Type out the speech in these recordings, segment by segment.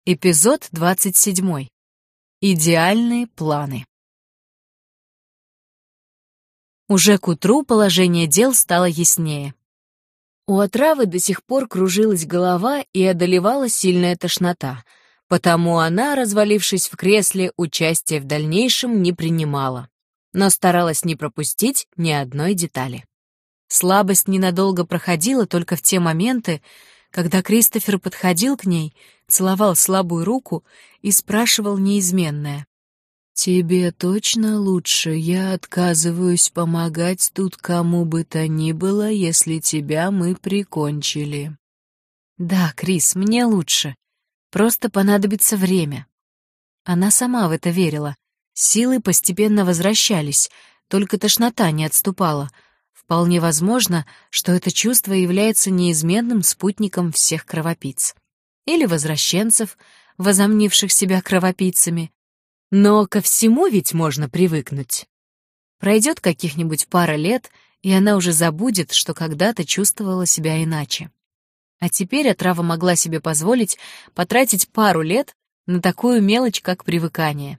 Эпизод 27. Идеальные планы. Уже к утру положение дел стало яснее. У отравы до сих пор кружилась голова и одолевала сильная тошнота, потому она, развалившись в кресле, участия в дальнейшем не принимала, но старалась не пропустить ни одной детали. Слабость ненадолго проходила только в те моменты, когда Кристофер подходил к ней, целовал слабую руку и спрашивал неизменное: «Тебе точно лучше? Я отказываюсь помогать тут кому бы то ни было, если тебя мы прикончили». «Да, Крис, мне лучше. Просто понадобится время». Она сама в это верила. Силы постепенно возвращались, только тошнота не отступала. Вполне возможно, что это чувство является неизменным спутником всех кровопийц. Или возвращенцев, возомнивших себя кровопийцами. Но ко всему ведь можно привыкнуть. Пройдет каких-нибудь пара лет, и она уже забудет, что когда-то чувствовала себя иначе. А теперь отрава могла себе позволить потратить пару лет на такую мелочь, как привыкание.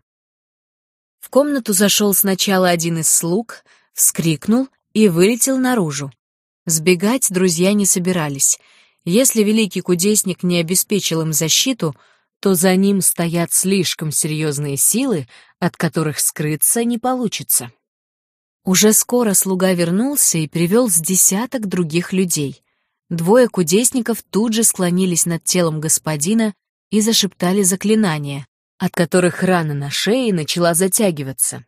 В комнату зашел сначала один из слуг, вскрикнул и вылетел наружу. Сбегать друзья не собирались. Если великий кудесник не обеспечил им защиту, то за ним стоят слишком серьезные силы, от которых скрыться не получится. Уже скоро слуга вернулся и привел с десяток других людей. Двое кудесников тут же склонились над телом господина и зашептали заклинания, от которых рана на шее начала затягиваться.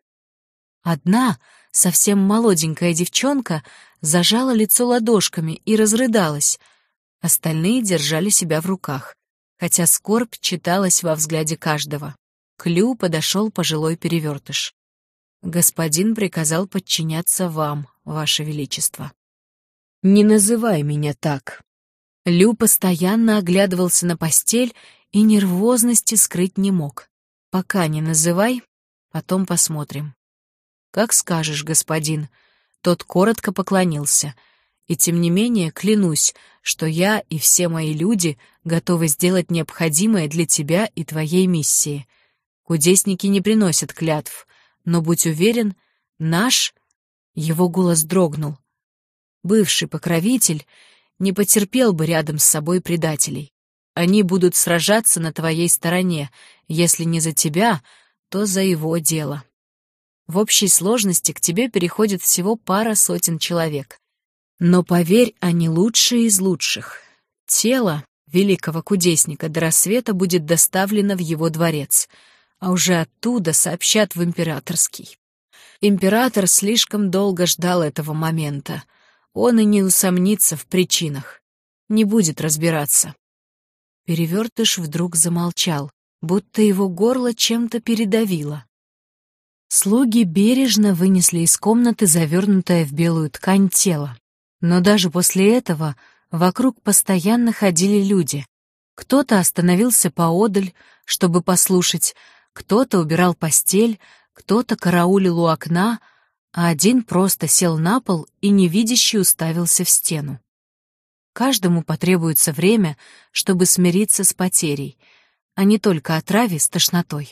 Одна, совсем молоденькая девчонка, зажала лицо ладошками и разрыдалась. Остальные держали себя в руках, хотя скорбь читалась во взгляде каждого. К Лю подошел пожилой перевертыш. «Господин приказал подчиняться вам, ваше величество». «Не называй меня так». Лю постоянно оглядывался на постель и нервозности скрыть не мог. «Пока не называй, потом посмотрим». «Как скажешь, господин». Тот коротко поклонился. «И тем не менее клянусь, что я и все мои люди готовы сделать необходимое для тебя и твоей миссии. Кудесники не приносят клятв, но будь уверен, наш...» Его голос дрогнул. «Бывший покровитель не потерпел бы рядом с собой предателей. Они будут сражаться на твоей стороне, если не за тебя, то за его дело. В общей сложности к тебе переходит всего пара сотен человек. Но поверь, они лучшие из лучших. Тело великого кудесника до рассвета будет доставлено в его дворец, а уже оттуда сообщат в императорский. Император слишком долго ждал этого момента. Он и не усомнится в причинах. Не будет разбираться». Перевертыш вдруг замолчал, будто его горло чем-то передавило. Слуги бережно вынесли из комнаты завернутое в белую ткань тело. Но даже после этого вокруг постоянно ходили люди. Кто-то остановился поодаль, чтобы послушать, кто-то убирал постель, кто-то караулил у окна, а один просто сел на пол и невидяще уставился в стену. Каждому потребуется время, чтобы смириться с потерей, а не только отраве с тошнотой.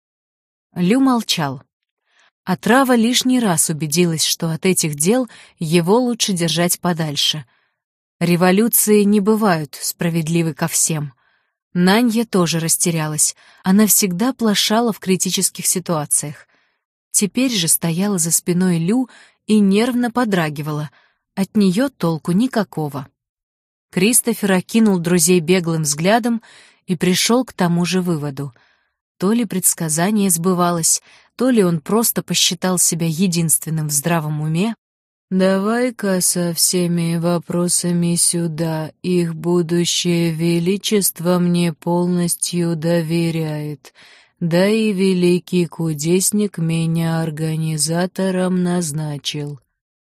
Лю молчал. Отрава лишний раз убедилась, что от этих дел его лучше держать подальше. Революции не бывают справедливы ко всем. Нанья тоже растерялась, она всегда плашала в критических ситуациях. Теперь же стояла за спиной Лю и нервно подрагивала, от нее толку никакого. Кристофер окинул друзей беглым взглядом и пришел к тому же выводу. То ли предсказание сбывалось, то ли он просто посчитал себя единственным в здравом уме. «Давай-ка со всеми вопросами сюда, их будущее величество мне полностью доверяет, да и великий кудесник меня организатором назначил».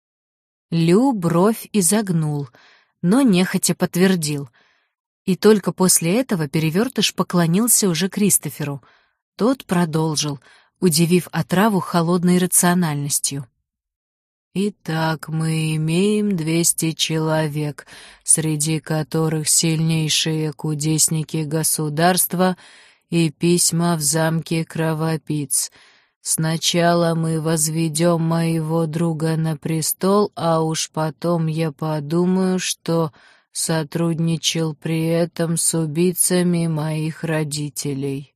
Лю бровь изогнул, но нехотя подтвердил. И только после этого перевертыш поклонился уже Кристоферу. Тот продолжил, удивив отраву холодной рациональностью. Итак, мы имеем 200 человек, среди которых сильнейшие кудесники государства и письма в замке Кровопийц. Сначала мы возведем моего друга на престол, а уж потом я подумаю, что сотрудничал при этом с убийцами моих родителей.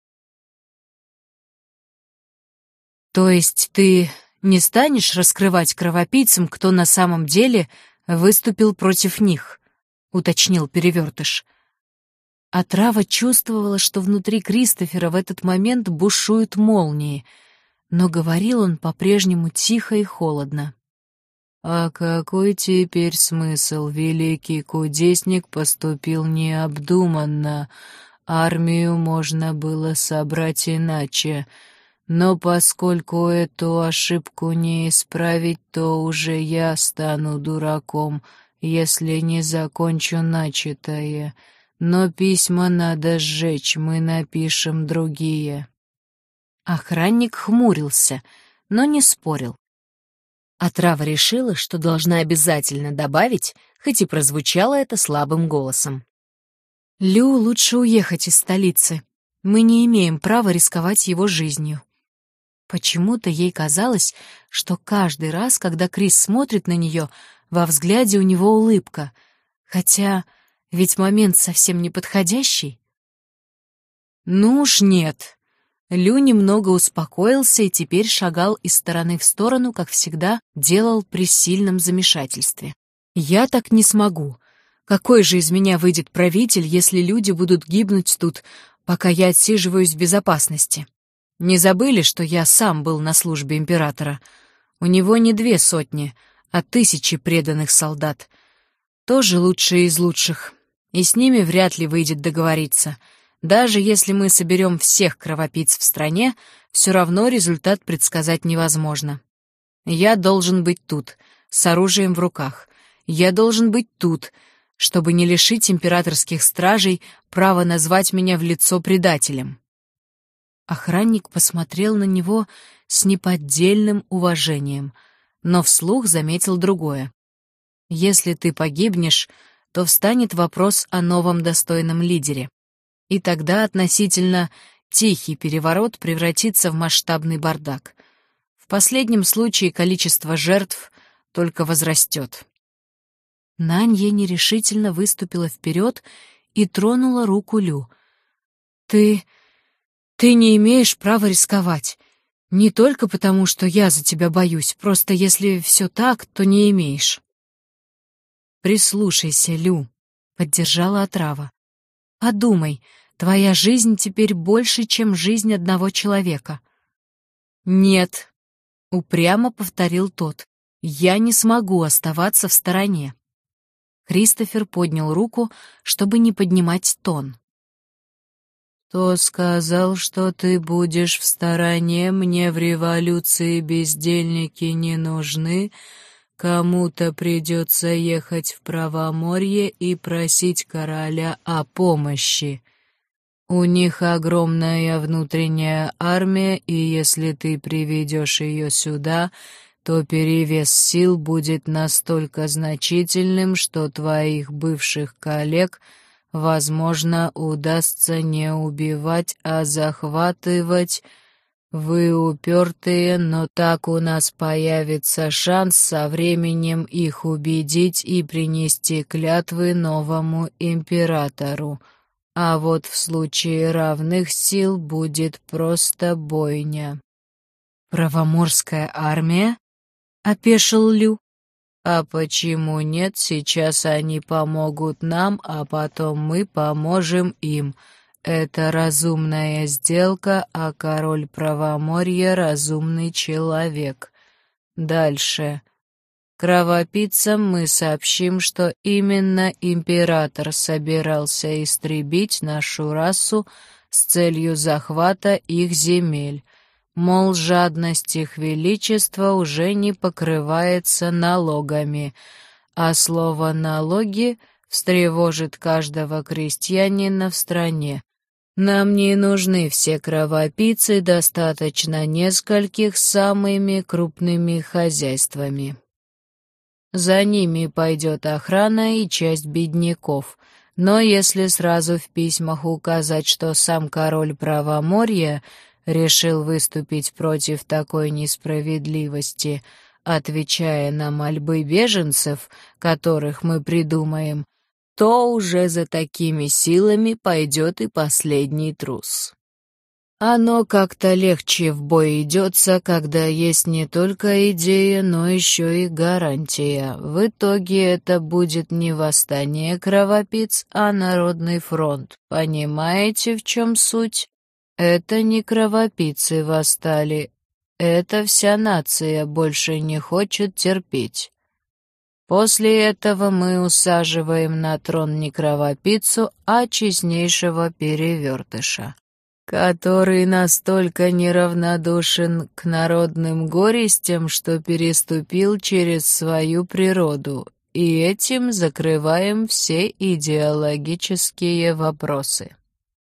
То есть ты не станешь раскрывать кровопийцам, кто на самом деле выступил против них, уточнил Перевертыш. Отрава чувствовала, что внутри Кристофера в этот момент бушуют молнии, но говорил он по-прежнему тихо и холодно. «А какой теперь смысл? Великий кудесник поступил необдуманно. Армию можно было собрать иначе. Но поскольку эту ошибку не исправить, то уже я стану дураком, если не закончу начатое. Но письма надо сжечь, мы напишем другие». Охранник хмурился, но не спорил. Отрава решила, что должна обязательно добавить, хоть и прозвучало это слабым голосом. «Лю, лучше уехать из столицы. Мы не имеем права рисковать его жизнью». Почему-то ей казалось, что каждый раз, когда Крис смотрит на нее, во взгляде у него улыбка, хотя ведь момент совсем неподходящий. «Ну уж нет». Лю немного успокоился и теперь шагал из стороны в сторону, как всегда делал при сильном замешательстве. «Я так не смогу. Какой же из меня выйдет правитель, если люди будут гибнуть тут, пока я отсиживаюсь в безопасности? Не забыли, что я сам был на службе императора? У него не 200, а 1000 преданных солдат. Тоже лучшие из лучших, и с ними вряд ли выйдет договориться». Даже если мы соберем всех кровопийц в стране, все равно результат предсказать невозможно. Я должен быть тут, с оружием в руках. Я должен быть тут, чтобы не лишить императорских стражей права назвать меня в лицо предателем. Охранник посмотрел на него с неподдельным уважением, но вслух заметил другое. Если ты погибнешь, то встанет вопрос о новом достойном лидере. И тогда относительно тихий переворот превратится в масштабный бардак. В последнем случае количество жертв только возрастет. Нанья нерешительно выступила вперед и тронула руку Лю. «Ты не имеешь права рисковать. Не только потому, что я за тебя боюсь, просто если все так, то не имеешь». «Прислушайся, Лю», — поддержала отрава. «Подумай, твоя жизнь теперь больше, чем жизнь одного человека». «Нет», — упрямо повторил тот, — «я не смогу оставаться в стороне». Кристофер поднял руку, чтобы не поднимать тон. «Кто сказал, что ты будешь в стороне? Мне в революции бездельники не нужны. Кому-то придется ехать в Правоморье и просить короля о помощи. У них огромная внутренняя армия, и если ты приведешь ее сюда, то перевес сил будет настолько значительным, что твоих бывших коллег, возможно, удастся не убивать, а захватывать. Вы упертые, но так у нас появится шанс со временем их убедить и принести клятвы новому императору. А вот в случае равных сил будет просто бойня». «Правоморская армия?» — опешил Лю. «А почему нет? Сейчас они помогут нам, а потом мы поможем им. Это разумная сделка, а король Правоморья — разумный человек. Дальше. Кровопийцам мы сообщим, что именно император собирался истребить нашу расу с целью захвата их земель. Мол, жадность их величества уже не покрывается налогами, а слово «налоги» встревожит каждого крестьянина в стране. Нам не нужны все кровопийцы, достаточно нескольких с самыми крупными хозяйствами. За ними пойдет охрана и часть бедняков. Но если сразу в письмах указать, что сам король Правоморья решил выступить против такой несправедливости, отвечая на мольбы беженцев, которых мы придумаем, то уже за такими силами пойдет и последний трус. Оно как-то легче в бой идется, когда есть не только идея, но еще и гарантия. В итоге это будет не восстание кровопийц, а народный фронт. Понимаете, в чем суть? Это не кровопийцы восстали. Это вся нация больше не хочет терпеть. После этого мы усаживаем на трон не кровопийцу, а честнейшего перевертыша, который настолько неравнодушен к народным горестям, что переступил через свою природу, и этим закрываем все идеологические вопросы.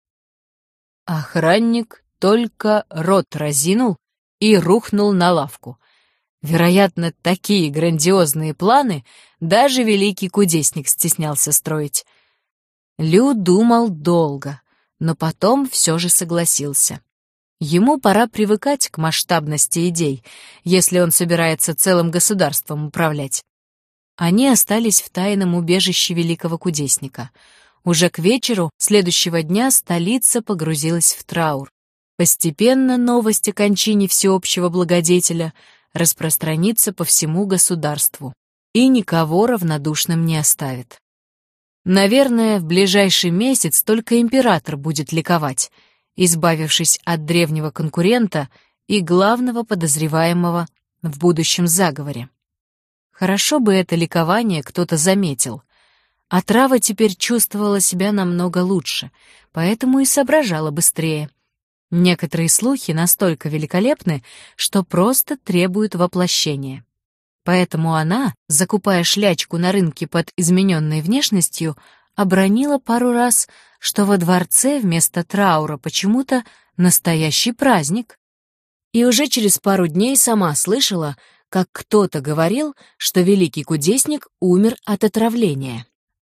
Охранник только рот разинул и рухнул на лавку. Вероятно, такие грандиозные планы даже великий кудесник стеснялся строить. Лю думал долго, но потом все же согласился. Ему пора привыкать к масштабности идей, если он собирается целым государством управлять. Они остались в тайном убежище великого кудесника. Уже к вечеру следующего дня столица погрузилась в траур. Постепенно новость о кончине всеобщего благодетеля распространится по всему государству и никого равнодушным не оставит. Наверное, в ближайший месяц только император будет ликовать, избавившись от древнего конкурента и главного подозреваемого в будущем заговоре. Хорошо бы это ликование кто-то заметил. Отрава теперь чувствовала себя намного лучше, поэтому и соображала быстрее. Некоторые слухи настолько великолепны, что просто требуют воплощения. Поэтому она, закупая шлячку на рынке под измененной внешностью, обронила пару раз, что во дворце вместо траура почему-то настоящий праздник. И уже через пару дней сама слышала, как кто-то говорил, что великий кудесник умер от отравления.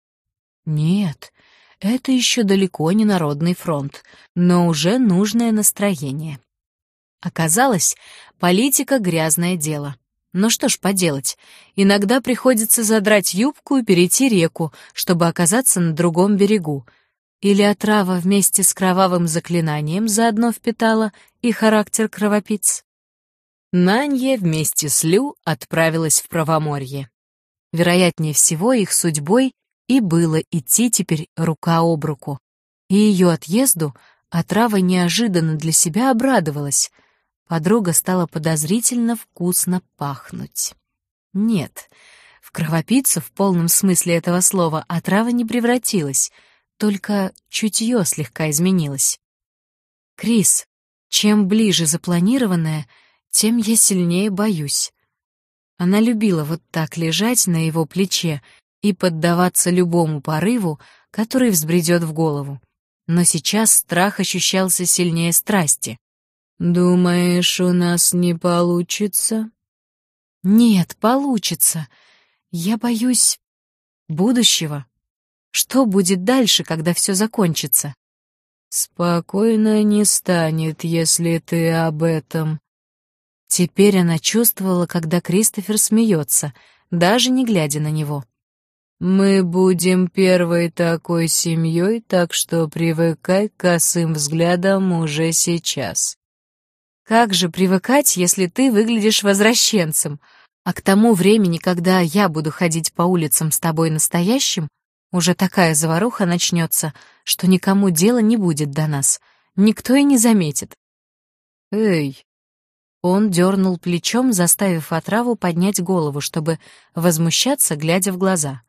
Нет, это еще далеко не народный фронт, но уже нужное настроение. Оказалось, политика — грязное дело. Но что ж поделать, иногда приходится задрать юбку и перейти реку, чтобы оказаться на другом берегу. Или отрава вместе с кровавым заклинанием заодно впитала и характер кровопийц. Нанья вместе с Лю отправилась в Правоморье. Вероятнее всего, их судьбой и было идти теперь рука об руку. И ее отъезду отрава неожиданно для себя обрадовалась. Подруга стала подозрительно вкусно пахнуть. Нет, в кровопийцу в полном смысле этого слова отрава не превратилась, только чутье слегка изменилось. «Крис, чем ближе запланированное, тем я сильнее боюсь». Она любила вот так лежать на его плече и поддаваться любому порыву, который взбредет в голову. Но сейчас страх ощущался сильнее страсти. «Думаешь, у нас не получится?» «Нет, получится. Я боюсь будущего. Что будет дальше, когда все закончится?» «Спокойно не станет, если ты об этом». Теперь она чувствовала, когда Кристофер смеется, даже не глядя на него. «Мы будем первой такой семьей, так что привыкай к косым взглядам уже сейчас». «Как же привыкать, если ты выглядишь возвращенцем? А к тому времени, когда я буду ходить по улицам с тобой настоящим, уже такая заваруха начнется, что никому дела не будет до нас. Никто и не заметит». «Эй!» Он дернул плечом, заставив отраву поднять голову, чтобы возмущаться, глядя в глаза.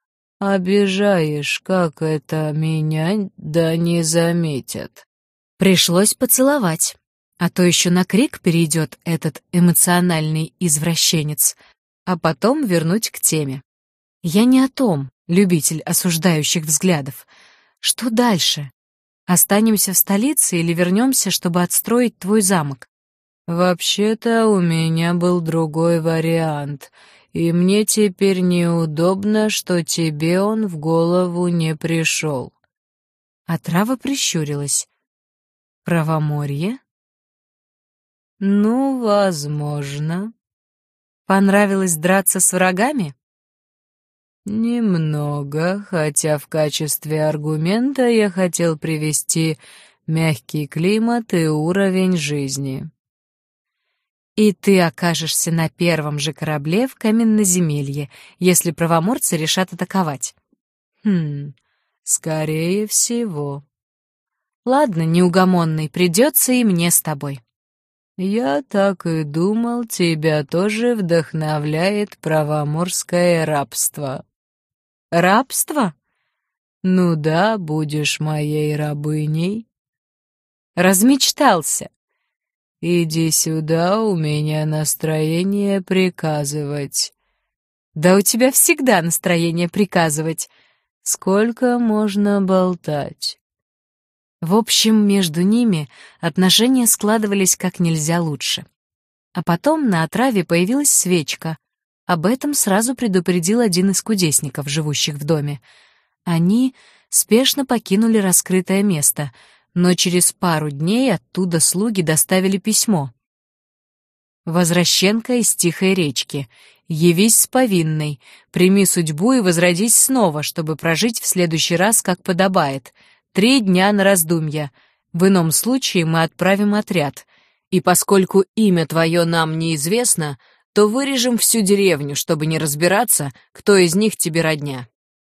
«Обижаешь, как это меня, да не заметят». Пришлось поцеловать. А то еще на крик перейдет этот эмоциональный извращенец, а потом вернуть к теме. Я не о том, любитель осуждающих взглядов. Что дальше? Останемся в столице или вернемся, чтобы отстроить твой замок? Вообще-то у меня был другой вариант, и мне теперь неудобно, что тебе он в голову не пришел. Отрава прищурилась. Правоморье? Ну, возможно. Понравилось драться с врагами? Немного, хотя в качестве аргумента я хотел привести мягкий климат и уровень жизни. И ты окажешься на первом же корабле в Каменноземелье, если правоморцы решат атаковать. Скорее всего. Ладно, неугомонный, придется и мне с тобой. Я так и думал, тебя тоже вдохновляет правоморское рабство. Рабство? Ну да, будешь моей рабыней. Размечтался. Иди сюда, у меня настроение приказывать. Да у тебя всегда настроение приказывать. Сколько можно болтать? В общем, между ними отношения складывались как нельзя лучше. А потом на отраве появилась свечка. Об этом сразу предупредил один из кудесников, живущих в доме. Они спешно покинули раскрытое место, но через пару дней оттуда слуги доставили письмо. «Возвращенка из Тихой речки. Явись с повинной, прими судьбу и возродись снова, чтобы прожить в следующий раз, как подобает. 3 дня на раздумья. В ином случае мы отправим отряд. И поскольку имя твое нам неизвестно, то вырежем всю деревню, чтобы не разбираться, кто из них тебе родня».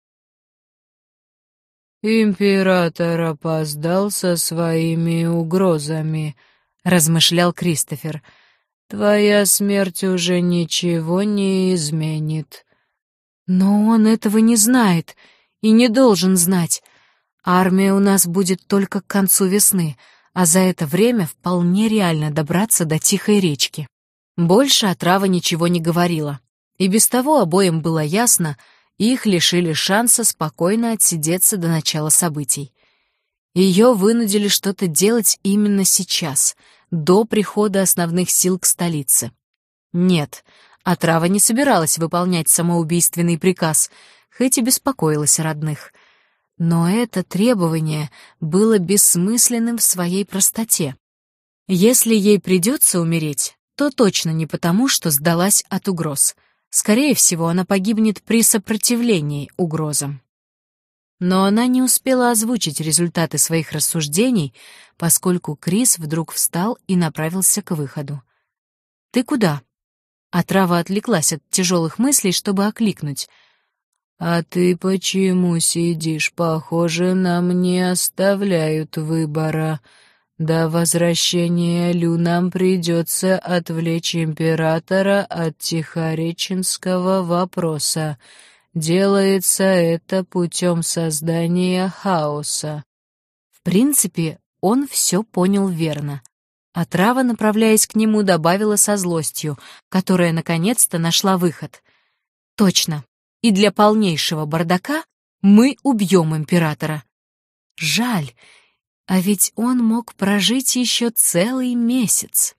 «Император опоздал со своими угрозами», — размышлял Кристофер. «Твоя смерть уже ничего не изменит». Но он этого не знает и не должен знать. Армия у нас будет только к концу весны, а за это время вполне реально добраться до Тихой речки. Больше отрава ничего не говорила. И без того обоим было ясно, их лишили шанса спокойно отсидеться до начала событий. Ее вынудили что-то делать именно сейчас, до прихода основных сил к столице. Нет, отрава не собиралась выполнять самоубийственный приказ, хоть и беспокоилась о родных. Но это требование было бессмысленным в своей простоте. Если ей придется умереть, то точно не потому, что сдалась от угроз. Скорее всего, она погибнет при сопротивлении угрозам. Но она не успела озвучить результаты своих рассуждений, поскольку Крис вдруг встал и направился к выходу. «Ты куда?» Отрава отвлеклась от тяжелых мыслей, чтобы окликнуть. «А ты почему сидишь? Похоже, нам не оставляют выбора. До возвращения Лю нам придется отвлечь императора от тихореченского вопроса. Делается это путем создания хаоса». В принципе, он все понял верно. Отрава, направляясь к нему, добавила со злостью, которая наконец-то нашла выход. «Точно. И для полнейшего бардака мы убьем императора». Жаль, а ведь он мог прожить еще целый месяц.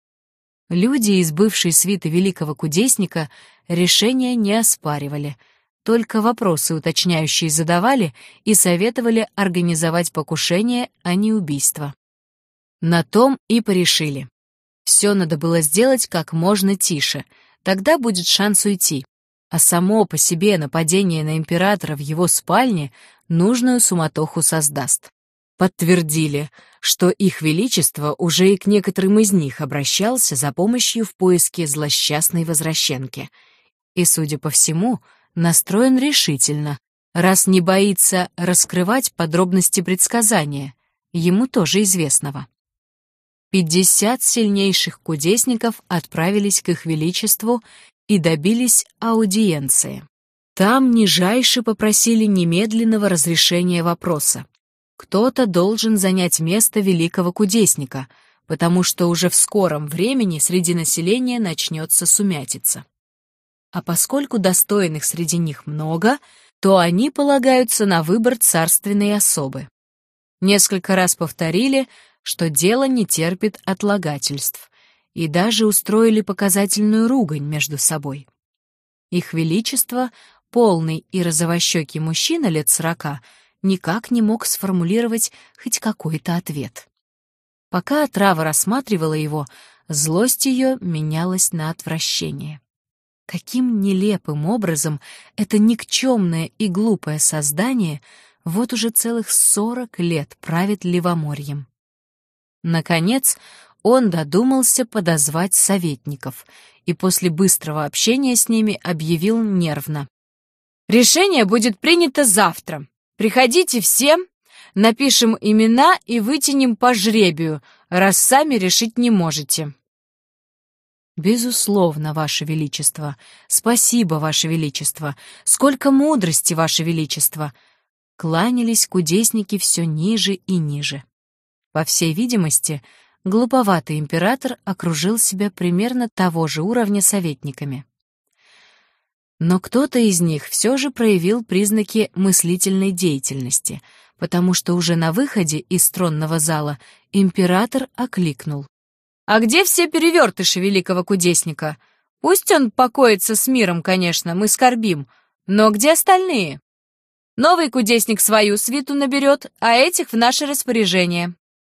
Люди из бывшей свиты великого кудесника решения не оспаривали, только вопросы уточняющие задавали и советовали организовать покушение, а не убийство. На том и порешили. Все надо было сделать как можно тише, тогда будет шанс уйти. А само по себе нападение на императора в его спальне нужную суматоху создаст. Подтвердили, что их величество уже и к некоторым из них обращался за помощью в поиске злосчастной возвращенки. И, судя по всему, настроен решительно, раз не боится раскрывать подробности предсказания, ему тоже известного. 50 сильнейших кудесников отправились к их величеству и добились аудиенции. Там нижайше попросили немедленного разрешения вопроса. Кто-то должен занять место великого кудесника, потому что уже в скором времени среди населения начнется сумятица. А поскольку достойных среди них много, то они полагаются на выбор царственной особы. Несколько раз повторили, что дело не терпит отлагательств, и даже устроили показательную ругань между собой. Их Величество, полный и розовощекий мужчина лет 40, никак не мог сформулировать хоть какой-то ответ. Пока отрава рассматривала его, злость ее менялась на отвращение. Каким нелепым образом это никчемное и глупое создание вот уже целых 40 лет правит Левоморьем. Наконец, он додумался подозвать советников и после быстрого общения с ними объявил нервно: «Решение будет принято завтра. Приходите все, напишем имена и вытянем по жребию, раз сами решить не можете». «Безусловно, Ваше Величество. Спасибо, Ваше Величество. Сколько мудрости, Ваше Величество!» Кланялись кудесники все ниже и ниже. По всей видимости, глуповатый император окружил себя примерно того же уровня советниками. Но кто-то из них все же проявил признаки мыслительной деятельности, потому что уже на выходе из тронного зала император окликнул: «А где все перевертыши великого кудесника? Пусть он покоится с миром, конечно, мы скорбим, но где остальные? Новый кудесник свою свиту наберет, а этих в наше распоряжение».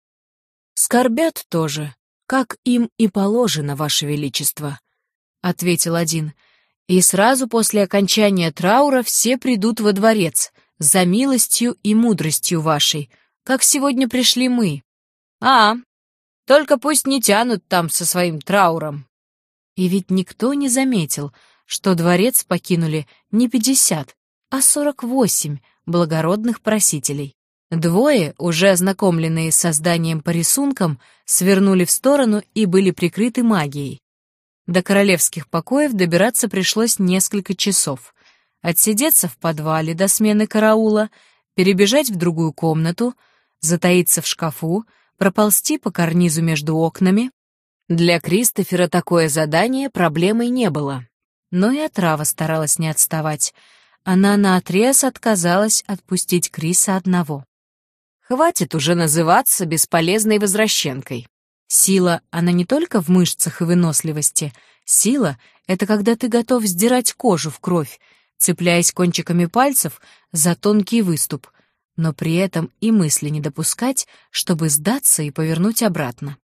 «Скорбят тоже, как им и положено, Ваше Величество», — ответил один. «И сразу после окончания траура все придут во дворец за милостью и мудростью вашей, как сегодня пришли мы». «А, только пусть не тянут там со своим трауром». И ведь никто не заметил, что дворец покинули не 50, а 48 благородных просителей. Двое, уже ознакомленные с созданием по рисункам, свернули в сторону и были прикрыты магией. До королевских покоев добираться пришлось несколько часов. Отсидеться в подвале до смены караула, перебежать в другую комнату, затаиться в шкафу, проползти по карнизу между окнами. Для Кристофера такое задание проблемой не было. Но и отрава старалась не отставать. Она наотрез отказалась отпустить Криса одного. Хватит уже называться бесполезной возвращенкой. Сила, она не только в мышцах и выносливости. Сила — это когда ты готов сдирать кожу в кровь, цепляясь кончиками пальцев за тонкий выступ, но при этом и мысли не допускать, чтобы сдаться и повернуть обратно.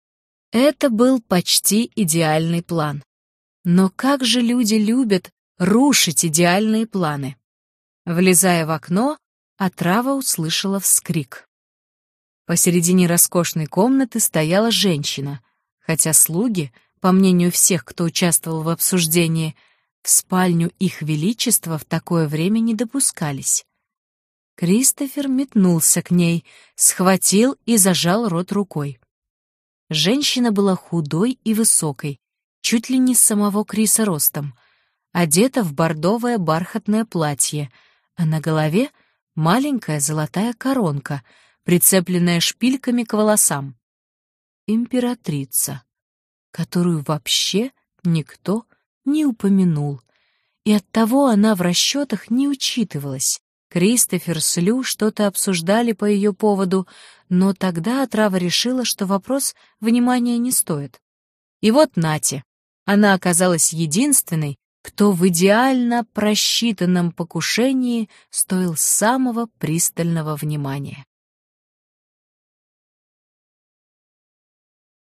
Это был почти идеальный план. Но как же люди любят рушить идеальные планы? Влезая в окно, отрава услышала вскрик. Посередине роскошной комнаты стояла женщина, хотя слуги, по мнению всех, кто участвовал в обсуждении, в спальню их величества в такое время не допускались. Кристофер метнулся к ней, схватил и зажал рот рукой. Женщина была худой и высокой, чуть ли не с самого Криса ростом, одета в бордовое бархатное платье, а на голове маленькая золотая коронка, прицепленная шпильками к волосам. Императрица, которую вообще никто не упомянул, и оттого она в расчетах не учитывалась. Кристофер с Лю что-то обсуждали по ее поводу, но тогда отрава решила, что вопрос внимания не стоит. И вот нате, она оказалась единственной, кто в идеально просчитанном покушении стоил самого пристального внимания.